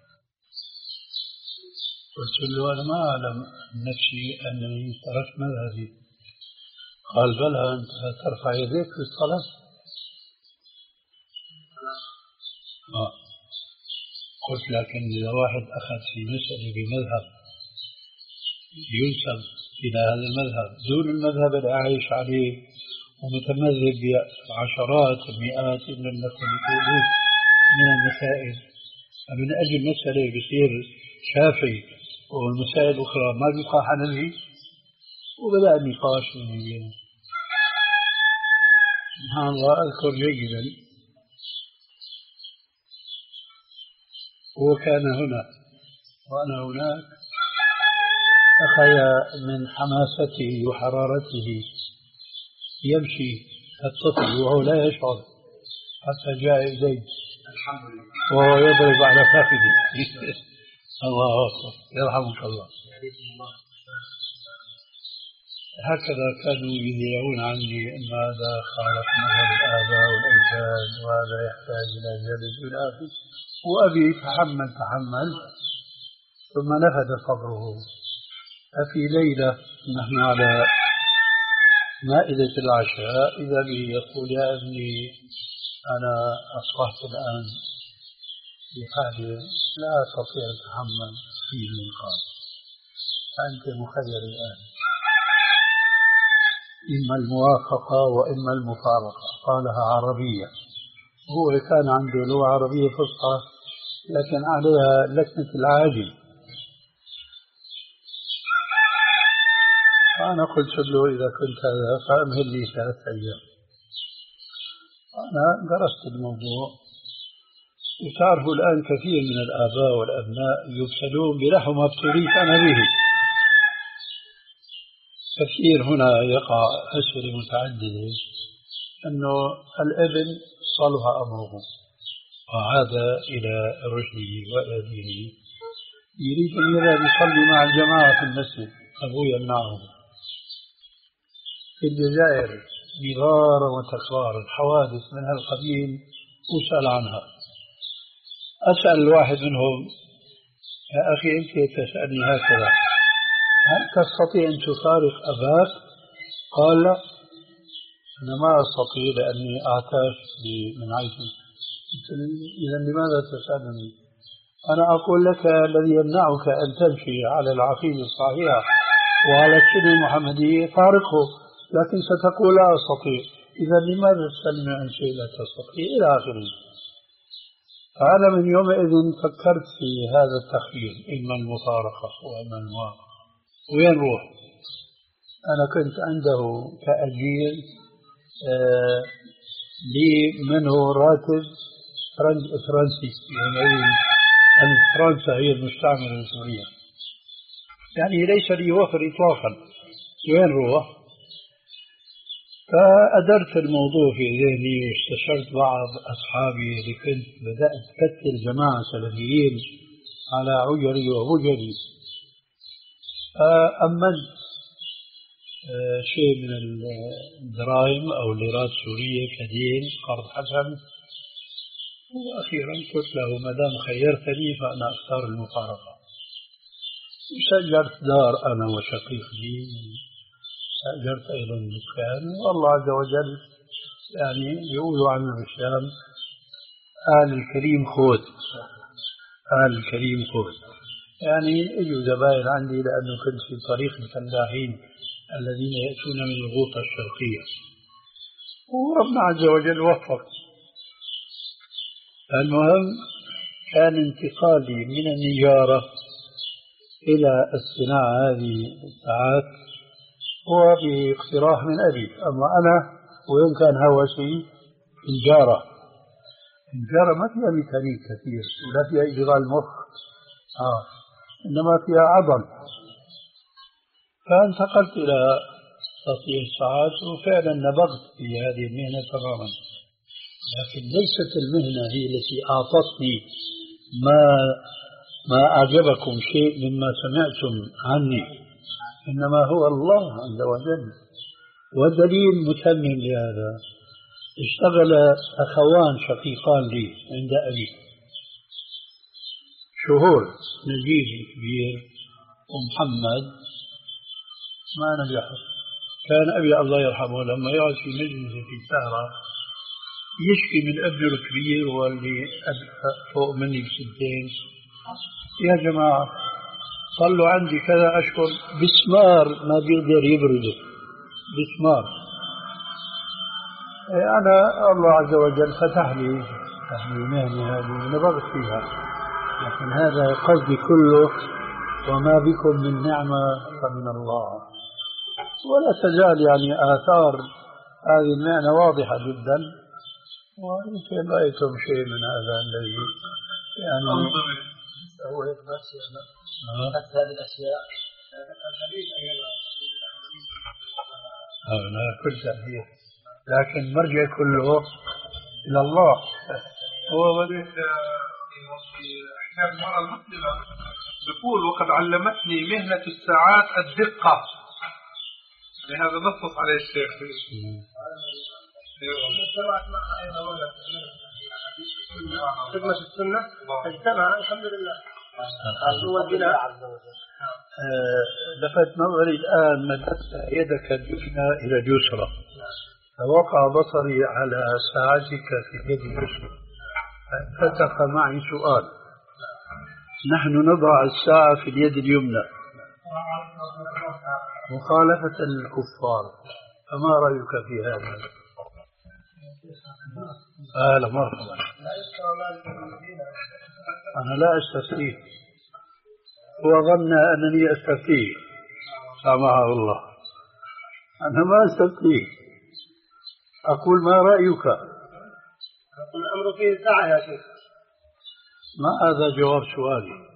قلت له أنا ما أعلم نفسي أنني تركت مذهبي. قال بلى أنت ترفع يديك في الصلاة. آه. قلت لكن إذا واحد أخذ في مسألة بمذهب ينسب إلى هذا المذهب دون المذهب اللي عايش عليه ومتمذهب بعشرات المئات إن لم يكن الألوف من المسائل، من أجل مسألة بصير شافعي والمسائل الأخرى ما بيقع حنفي، وبدأ النقاش بيننا. سبحان الله أذكر جيدا هو كان هنا وأنا هناك، أخذ من حماسته وحرارته يمشي الطفل وهو لا يشعر حتى جاء إليه وهو يضرب على فخذه. الله أكبر، يرحمك الله. هكذا كانوا يذيعون عني أن هذا خالف مذهب الآباء والأجداد وهذا يحتاج إلى جلد إلى آخره. وأبي تحمل تحمل ثم نفد صبره. ففي ليلة نحن على مائدة العشاء إذا به يقول يا ابني أنا أصبحت الآن في حالة لا أستطيع أن أتحمل فيه الإنقاذ، فأنت مخير الآن، إما الموافقة وإما المفارقة. قالها عربية، هو كان عنده لغة عربية فصحى لكن عليها لكنة العاجل. فأنا قلت له إذا كنت هذا فأمهل لي ثلاثة أيام. أنا درست الموضوع وتعرفوا الآن كثير من الآباء والأبناء يبتلون بنحو ما ابتليت أنا به. كثير هنا يقع أسئلة متعددة أنه الابن صلح أمره وعاد إلى رشده وإلى دينه، يريد أن يذهب يصلي مع الجماعة في المسجد، أبوه يمنعه. في الجزائر مرارا وتكرارا حوادث من هالقبيل أسأل عنها. أسأل الواحد منهم: يا أخي أنت تسألني هكذا، هل تستطيع أن تفارق أباك؟ قال: لا، أنا ما أستطيع لأني أعتاش من عيشي. إذا لماذا تسألني؟ أنا أقول لك الذي يمنعك أن تمشي على العقيدة الصحيحة وعلى السنة المحمدية فارقه، لكن ستقول لا أستطيع. إذا لماذا تسألني عن شيء لا تستطيع إلى آخره. فأنا من يومئذ فكرت في هذا التخيير، إما المفارقة وإما الموافقة. وين روح؟ أنا كنت عنده كأجير آه لي منه راتب فرنسي، يعني فرنسا هي المستعمرة السورية، يعني ليس لي وفر إطلاقا. وين روح؟ فأدرت الموضوع في ذهني واستشرت بعض أصحابي اللي كنت بدأت أكتل جماعة سلفيين على عجري وبجري. فأمنت شيء من الدراهم أو الليرات السورية كدين قرض حسن، وأخيرا قلت له: ما دام خيرتني فأنا أختار المفارقة. وسجلت دار أنا وشقيق لي، أجرت أيضا دكان، والله عز وجل يعني يقولوا عن الإسلام آل الكريم خود، آل الكريم خود. يعني اجوا زبائن عندي لأنه كنت في طريق الفلاحين الذين يأتون من الغوطة الشرقية، وربنا عز وجل وفق. المهم كان انتقالي من النجارة إلى الصناعة هذه الساعات هو باقتراح من أبي. أما أنا وين كان هوسي؟ الجارة. الجارة ما فيها ميكانيك كثير ولا فيها إشغال مخ، آه. إنما فيها عضل. فانتقلت إلى تصنيع الساعات وفعلا نبغت في هذه المهنة تماما، لكن ليست المهنة هي التي أعطتني ما ما أعجبكم شيء مما سمعتم عني، إنما هو الله عز وجل. والدليل متمم لهذا: اشتغل أخوان شقيقان لي عند أبي شهور، نجيب الكبير ومحمد، ما نجحوا. كان أبي الله يرحمه لما يقعد في مجلس في سهرة يشكي من ابنه الكبير واللي فوق مني بسنتين: يا جماعة صلوا عندي كذا أشهر بسمار ما بيقدر يبرده، بسمار. أنا الله عز وجل فتح لي المهنة هذه ونبغت فيها، لكن هذا قصدي كله، وما بكم من نعمة فمن الله. ولا تزال يعني آثار هذه المهنة واضحة جدا، ويمكن رأيتم شيء من هذا الذي يعني هو بس حتى هذه الأشياء الحديث أيضا لا كل تأثير، لكن مرجع كله إلى الله. هو بدأ في حساب المرأة المسلمة بيقول: وقد علمتني مهنة الساعات الدقة. لهذا نصص عليه الشيخ. خدمة السنة اجتمع الحمد لله. لفت نظري الآن مددت يدك اليمنى إلى اليسرى، فوقع بصري على ساعتك في يد اليسرى، فتح معي سؤال. نحن نضع الساعة في اليد اليمنى مخالفة للكفار، فما رأيك في هذا؟ أهلا مرحبا. أنا لا أستفتيه، هو ظن أنني أستفتيه، سامحه الله. أنا ما أستفتيه، أقول ما رأيك؟ الأمر فيه ساعة يا شيخ. ما هذا جواب سؤالي.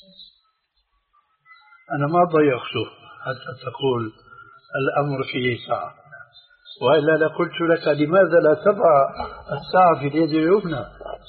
أنا ما ضيقته حتى تقول الأمر فيه ساعة، وإلا لقلت لك لماذا لا تضع الساعة في اليد اليمنى؟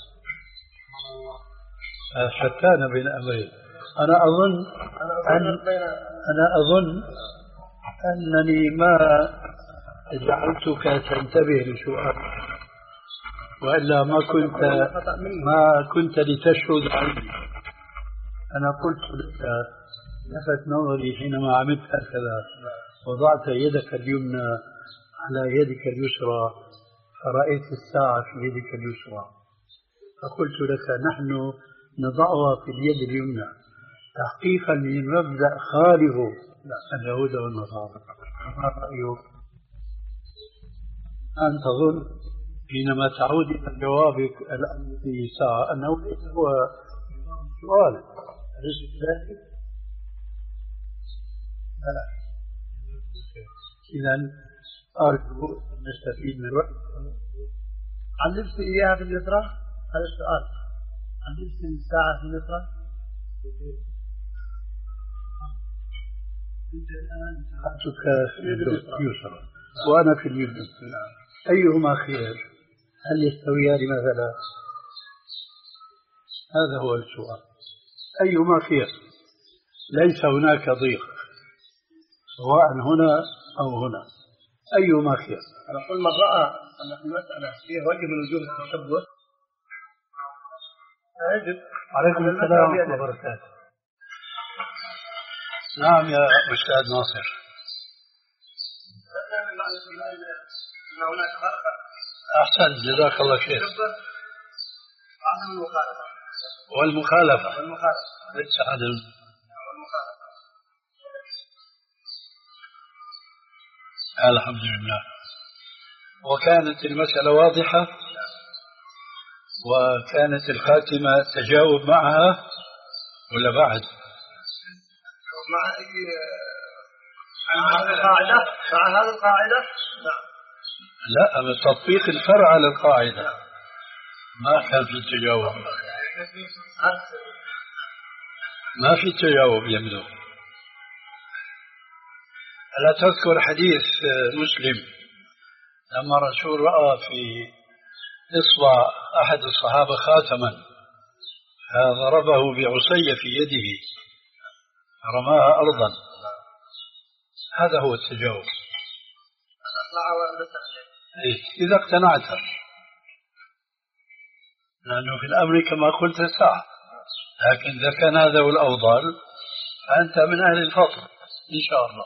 شتان بين أمرين. أنا أظن أن أنا أظن أنني ما جعلتك تنتبه لسؤالي، وإلا ما كنت ما كنت لتشهد عني. أنا قلت لك لفت نظري حينما عملت هكذا، وضعت يدك اليمنى على يدك اليسرى فرأيت الساعة في يدك اليسرى، فقلت لك نحن نضعها في اليد اليمنى تحقيقا لمبدأ خالف اليهود والنصارى. ما رأيك؟ أن تظن حينما تعود إلى جوابك الأمر في ساعة أنه ليس هو سؤال، أليس كذلك؟ لا. إذا أرجو أن نستفيد من الوقت. علمت إياها في اليسرى؟ هذا السؤال. علمت الساعة في اليسرى؟ أنت الآن ساعتك في اليسرى وأنا في اليمنى، أيهما خير؟ هل يستويان مثلا؟ هذا هو السؤال، أيهما خير؟ ليس هناك ضيق سواء هنا أو هنا، أيهما خير؟ أنا أقول من رأى أن في المسألة فيه وجه من وجوه التشبه يجب. عليكم السلام ورحمة الله وبركاته. نعم يا أستاذ ناصر. أحسن، جزاك الله خير. والمخالفة والمخالفة ليس عدم. الحمد لله. وكانت المسألة واضحة وكانت الخاتمة تجاوب معها ولا بعد؟ مع مع القاعدة مع هذه القاعدة لا، من تطبيق الفرع على القاعدة ما كان في التجاوب، ما في تجاوب يبدو. ألا تذكر حديث مسلم لما الرسول رأى في إصبع أحد الصحابة خاتما فضربه بعصي في يده رماها أرضا؟ هذا هو التجاوب. إيه؟ إذا اقتنعت، لأنه في الأمر كما قلت ساعة، لكن إذا كان هذا هو الأفضل فأنت من أهل الفضل إن شاء الله.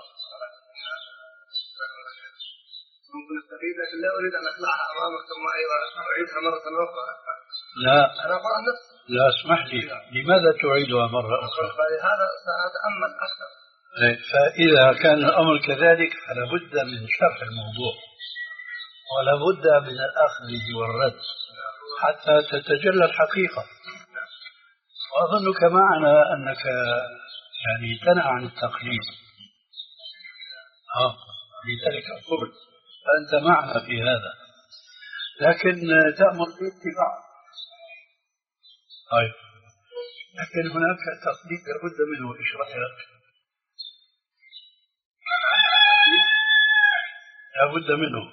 ممكن استفيد، لكن لا أريد أن أخلعها أمامك ثم أيضا أعيدها مرة أخرى. لا أنا أقول النص. لا اسمح لي، لماذا تعيدها مرة أخرى؟ فلهذا سأتأمل أكثر. فإذا كان الأمر كذلك فلا بد من شرح الموضوع ولا بد من الأخذ والرد حتى تتجلى الحقيقة. وأظنك معنا أنك يعني تنهى عن التقليد، ها لذلك أقول فأنت معنا في هذا، لكن تأمر بالاتباع. طيب، لكن هناك تقليد لابد منه. إيش رأيك؟ لابد منه.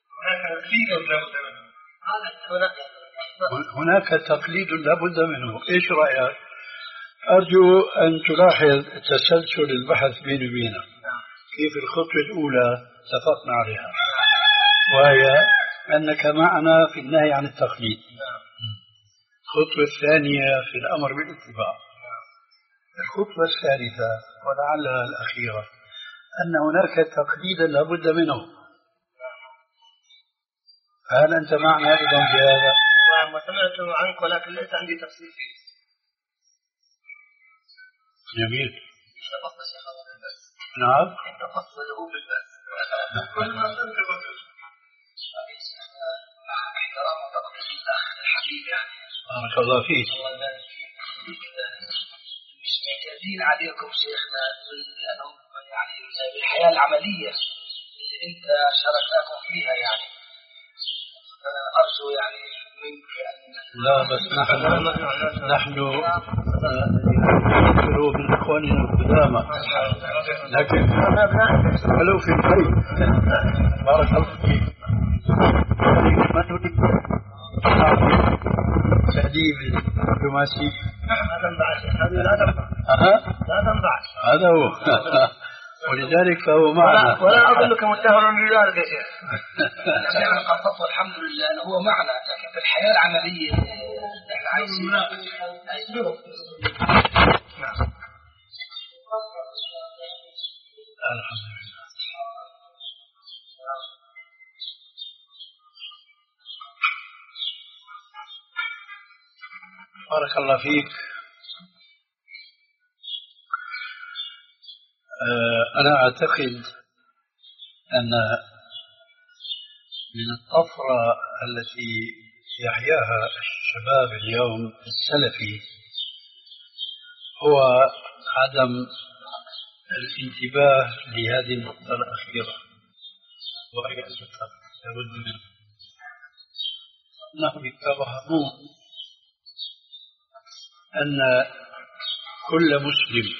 هناك تقليد لابد منه. إيش رأيك؟ أرجو أن تلاحظ تسلسل البحث بيني وبينك. كيف الخطوة الأولى اتفقنا عليها، وهي أنك معنا في النهي عن التقليد. الخطوة الثانية في الأمر بالاتباع. الخطوة الثالثة ولعلها الأخيرة أن هناك تقليدا لابد منه. هل أنت معنا أيضا بهذا؟ نعم، وسمعت عنك ولكن ليس عندي تفصيل فيه. جميل. نعم. تفصله بالبس. احترام وتقدير الأخ الحبيب يعني. بارك الله فيك. مش معتادين عليكم شيخنا يعني بالحياة العملية اللي أنت شاركناكم فيها، يعني أرجو يعني لا بس نحن نحن نذكر من إخواننا القدامى، لكن ولو في البيت. بارك الله فيك. ما نريد تأديب الدبلوماسي. هذا هو. ولذلك فهو معنا. ولا أظنك متهم بذلك يا شيخ. نحن قد الحمد لله أنه هو معنا، لكن في الحياة العملية نحن عايزين عايزين الحمد لله. بارك الله فيك. أنا أعتقد أن من الطفرة التي يحياها الشباب اليوم السلفي هو عدم الانتباه لهذه النقطة الأخيرة، وهي لابد من أنهم يتفهمون أن كل مسلم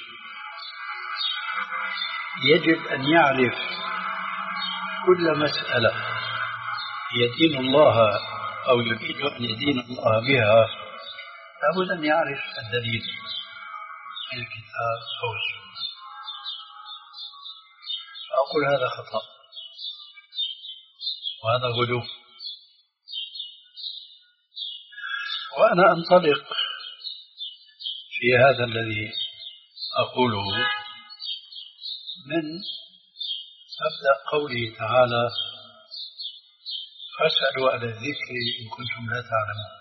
يجب أن يعرف كل مسألة يدين الله أو يريد أن يدين الله بها، لابد أن يعرف الدليل من الكتاب أو السنة. فأقول هذا خطأ وهذا غلو. وأنا أنطلق في هذا الذي أقوله من مبدأ قوله تعالى: فاسألوا أهل الذكر إن كنتم لا تعلمون.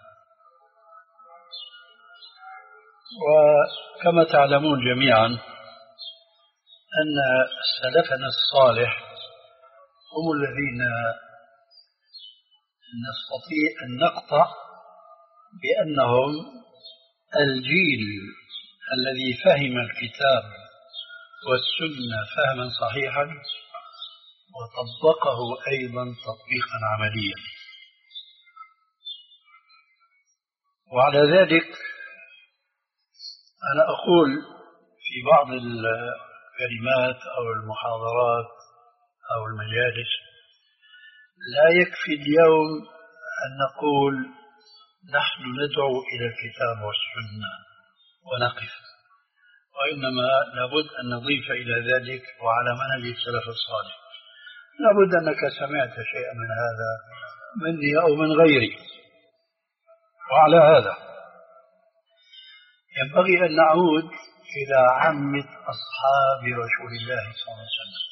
وكما تعلمون جميعا أن سلفنا الصالح هم الذين نستطيع أن نقطع بأنهم الجيل الذي فهم الكتاب والسنة فهما صحيحا وطبقه أيضا تطبيقا عمليا. وعلى ذلك أنا أقول في بعض الكلمات أو المحاضرات أو المجالس: لا يكفي اليوم أن نقول نحن ندعو إلى الكتاب والسنة ونقف، وإنما لابد أن نضيف إلى ذلك وعلى منهج السلف الصالح. لابد أنك سمعت شيئا من هذا مني أو من غيري. وعلى هذا ينبغي أن نعود إلى عامة أصحاب رسول الله صلى الله عليه وسلم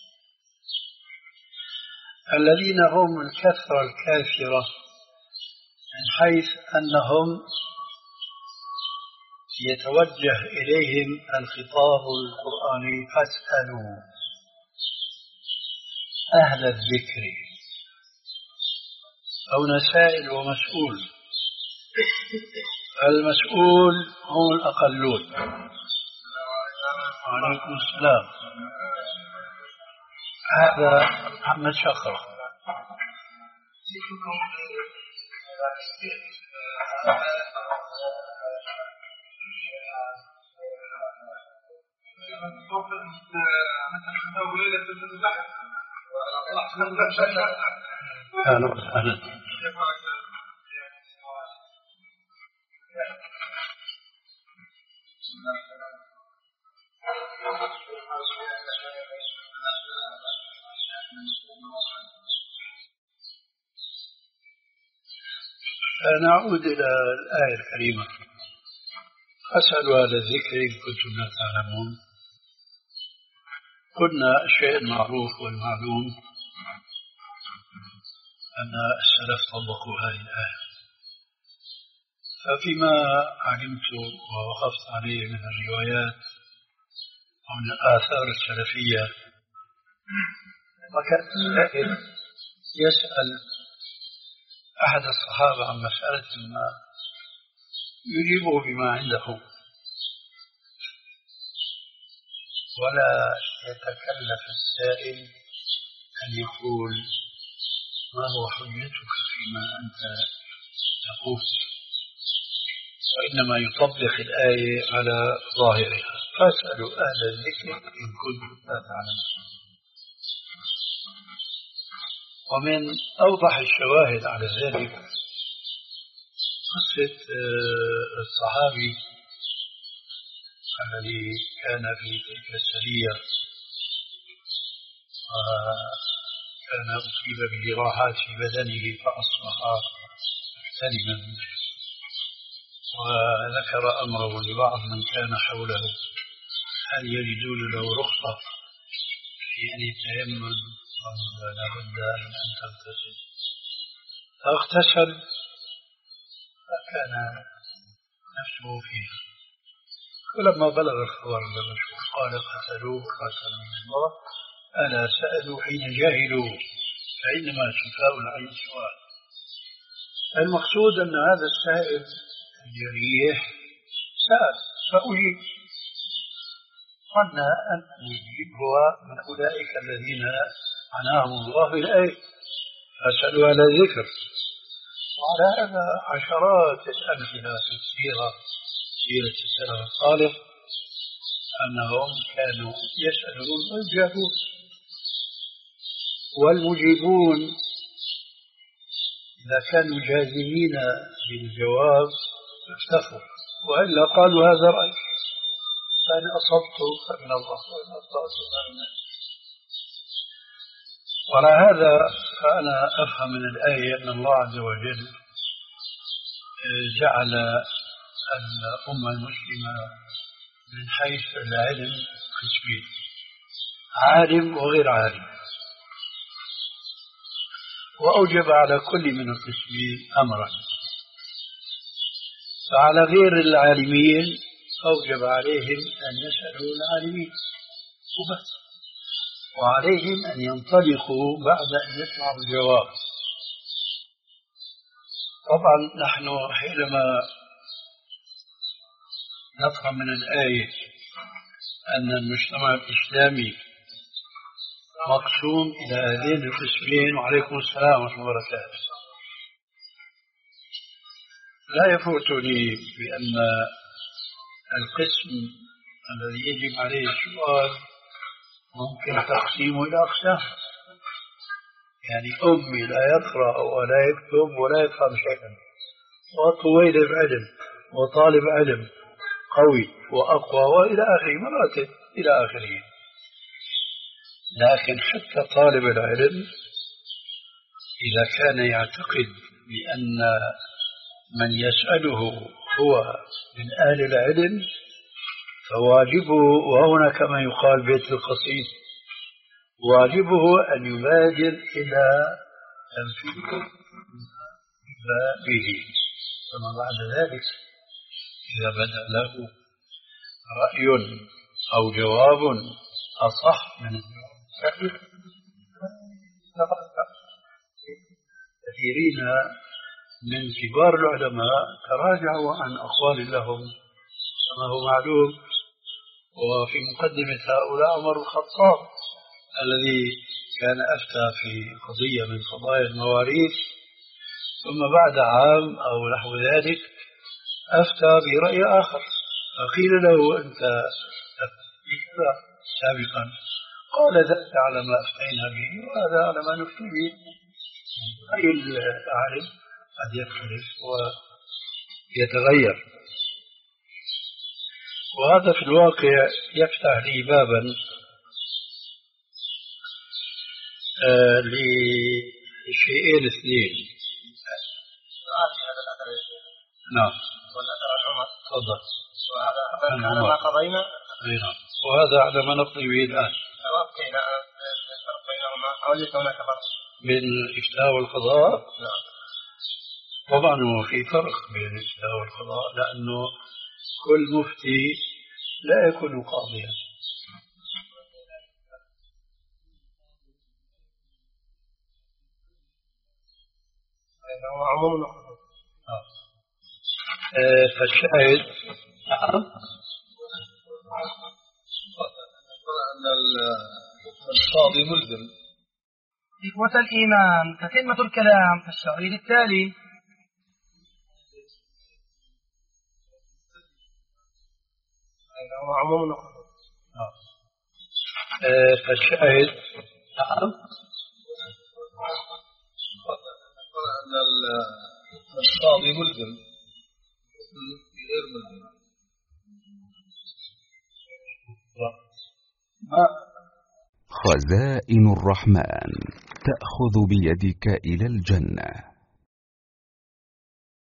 الذين هم الكثرة الكافرة، من حيث أنهم يتوجه إليهم الخطاب القرآني: فاسألوا أهل الذكر. أو سائل ومسؤول، المسؤول هم الأقلون. وعليكم السلام. هذا محمد شخرة. أهلا وسهلا. نعود إلى الآية الكريمة: فاسألوا أهل الذكر إن كنتم لا تعلمون. قلنا الشيء المعروف والمعلوم أن السلف طبقوا هذه الآية. ففيما علمت ووقفت عليه من الروايات أو من الآثار السلفية، وكان السائل يسأل أحد الصحابة عن مسألة ما يجيبه بما عنده ولا يتكلف السائل أن يقول ما هو حجتك فيما أنت يقول، وإنما يطبق الآية على ظاهرها. فاسألوا أهل الذكر إن كنتم لا تعلمون. ومن أوضح الشواهد على ذلك قصة الصحابي الذي كان في تلك السرية وكان أصيب بجراحات في بدنه فأصبح محتلما، وذكر أمره لبعض من كان حوله هل يجدون له رخصة في أن يتيمم؟ قالوا لا بد أن تغتسل. فاغتسل فكان نفسه فيها. ولما بلغ الخبر للرسول قال قتلوه قاتلهم الله، ألا سألوا حين جاهلوا فإنما شفاء العين سؤال. المقصود أن هذا السائل الجريح سأل فأجيب، ظن أن يجيب هو من أولئك الذين عناهم الله بالآية فسألوا على ذكر. وعلى هذا عشرات الأمثلة في السيرة، سيرة السلف الصالح، أنهم كانوا يسألون ويجابون، والمجيبون إذا كانوا جازمين بالجواب اكتفوا، وإلا قالوا هذا رأي، فإن أصبت فمن الله وإن أخطأت فمن الناس. وعلى هذا فأنا أفهم من الآية أن الله عز وجل جعل الأمة المسلمة من حيث العلم قسمين: عالم وغير عالم، وأوجب على كل من القسمين أمرا. فعلى غير العالمين أوجب عليهم أن يسألوا العالمين وبس، وعليهم أن ينطلقوا بعد أن يسمعوا الجواب. طبعا نحن حينما نفهم من الآية أن المجتمع الإسلامي مقسوم إلى هذين القسمين، وعليكم السلام ورحمة الله وبركاته، لا يفوتني بأن القسم الذي يجب عليه السؤال ممكن تقسيمه إلى أقسام. يعني أمي لا يقرأ ولا يكتب ولا يفهم شيئا، وطويل العلم وطالب علم قوي وأقوى وإلى آخر مراتب إلى آخره. لكن حتى طالب العلم إذا كان يعتقد بأن من يسأله هو من أهل العلم فواجبه، وهنا كما يقال بيت القصيد، واجبه أن يبادر إلى تنفيذ به، ثم بعد ذلك إذا بدأ له رأي أو جواب أصح من الجواب. كثيرين من كبار العلماء تراجعوا عن أقوال لهم كما هو معلوم، وفي مقدمة هؤلاء عمر الخطاب الذي كان أفتى في قضية من قضايا المواريث، ثم بعد عام أو نحو ذلك أفتى برأي آخر، فقيل له أنت كذا سابقا، قال ذلك على ما أفتينا به وهذا على ما نفتي به. رأي العالم قد يختلف ويتغير، وهذا في الواقع يفتح لي بابا آه لشيئين اثنين. نعم تفضل. وهذا على ما قضينا. نعم، وهذا على ما نقضي به الآن. وقتنا بينهما أو ليس هناك فرق بين الإفتاء والقضاء؟ نعم. طبعا في فرق بين الإفتاء والقضاء، لأنه كل مفتي لا يكون قاضيا. هو عموم آه. آه فالشاهد نعم أن القاضي ملزم. إخوة الإيمان، تتمة الكلام في الشريط التالي. هو عموما آه. آه فالشاهد نعم أن القاضي ملزم غير ملزم. خزائن الرحمن تأخذ بيدك إلى الجنة.